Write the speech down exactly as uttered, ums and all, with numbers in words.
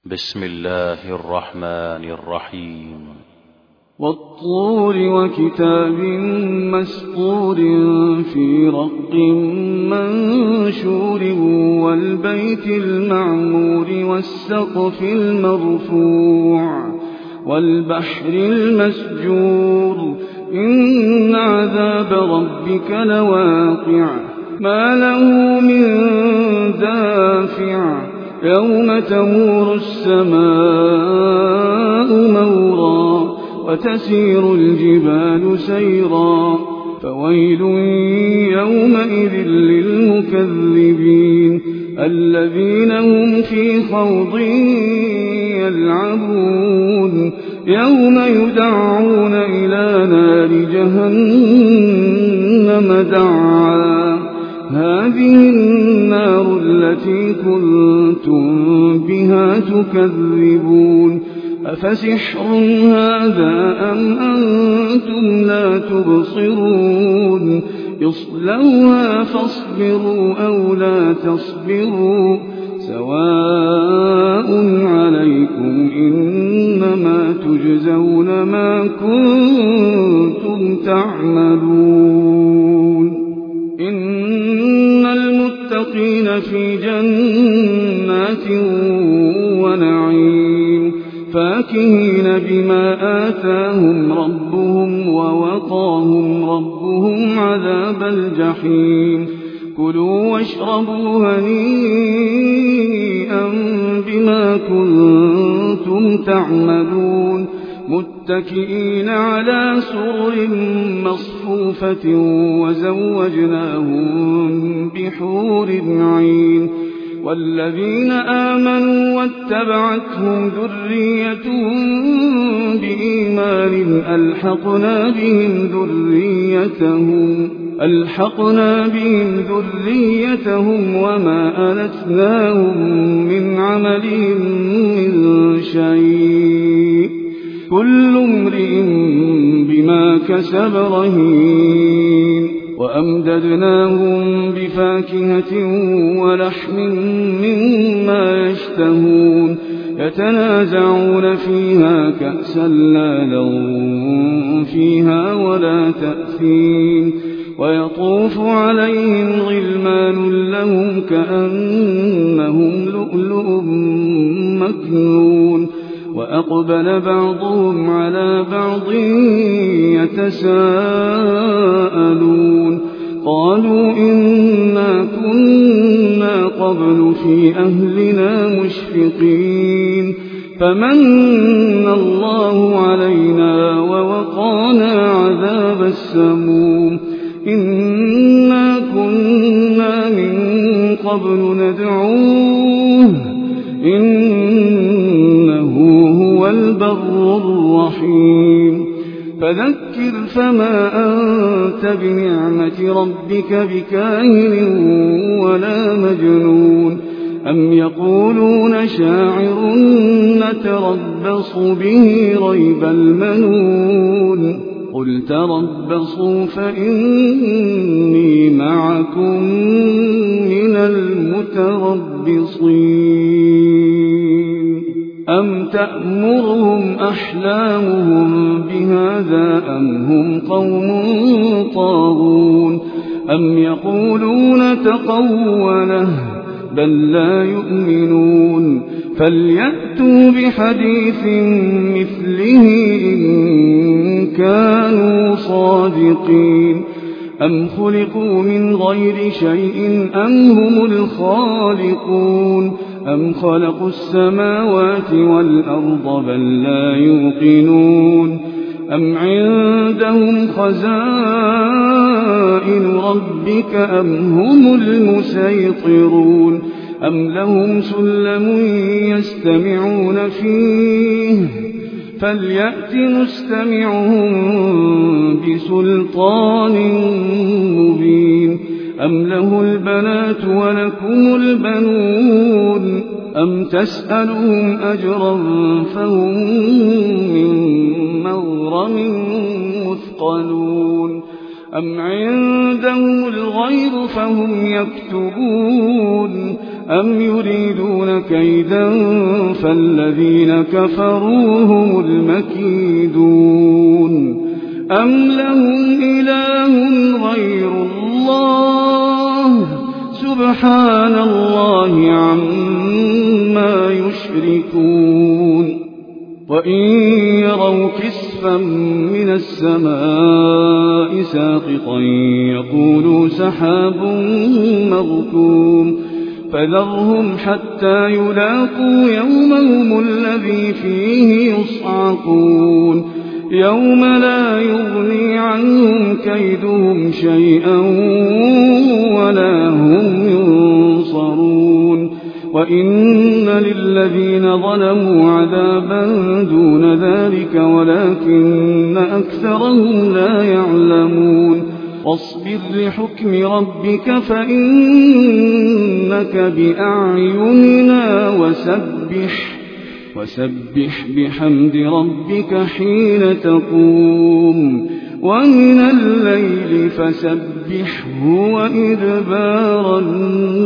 بسم الله الرحمن الرحيم والطور وكتاب مسطور في رق منشور والبيت المعمور والسقف المرفوع والبحر المسجور إن عذاب ربك لواقع ما له من دافع يوم تمور السماء مورا وتسير الجبال سيرا فويل يومئذ للمكذبين الذين هم في خوض يلعبون يوم يدعون إلى نار جهنم دعا هذه النار التي كنتم بها تكذبون أفسحر هذا أم أنتم لا تبصرون يصلوها فاصبروا أو لا تصبروا سواء عليكم إنما تجزون ما كنتم تعملون إن المتقين في جنات ونعيم فاكهين بما آتاهم ربهم ووقاهم ربهم عذاب الجحيم كلوا واشربوا هنيئا بما كنتم تعملون متكئين على سرر مصفوفة وزوجناهم بحور عين والذين آمنوا واتبعتهم ذريتهم بإيمان ألحقنا بهم ذريتهم ألحقنا بهم ذريتهم وما ألتناهم من عملهم من شيء كل امرئ بما كسب رهين وأمددناهم بفاكهة ولحم مما يشتهون يتنازعون فيها كأسا لا لغو فيها ولا تأثيم ويطوف عليهم غلمان لهم كأنهم لؤلؤ مكنون وأقبل بعضهم على بعض يتساءلون قالوا إنا كنا قبل في أهلنا مشفقين فمن الله علينا ووقانا عذاب السموم إنا كنا من قبل ندعوه إنه هو البر الرحيم فذكر فما أنت بنعمة ربك بكاهن ولا مجنون أم يقولون شاعر نتربص به ريب المنون قل تربصوا فإني معكم من المتربصين أم تأمرهم أحلامهم بهذا أم هم قوم طاغون أم يقولون تقوله بل لا يؤمنون فليأتوا بحديث مثله إن كانوا صادقين أم خلقوا من غير شيء أم هم الخالقون أم خلقوا السماوات والأرض بل لا يوقنون أم عندهم خزائن ربك أم هم المسيطرون أم لهم سلم يستمعون فيه فليأت مستمعهم بسلطان مبين أم له البنات ولكم البنون أم تسألهم أجرا فهم من مغرم مثقلون أم عندهم الغيب فهم يكتبون أم يريدون كيدا فالذين كفروا هم المكيدون أم لهم إله غير الله سبحان الله عما يشركون وإن يروا كسفا من السماء ساقطا يقولوا سحاب مركوم فذرهم حتى يلاقوا يومهم الذي فيه يصعقون يوم لا يغني عنهم كيدهم شيئا ولا هم ينصرون وإن للذين ظلموا عذابا دون ذلك ولكن أكثرهم لا يعلمون واصبر لحكم ربك فإنك بأعيننا وسبح وسبح بحمد ربك حين تقوم ومن الليل فسبحه وإدبار النجوم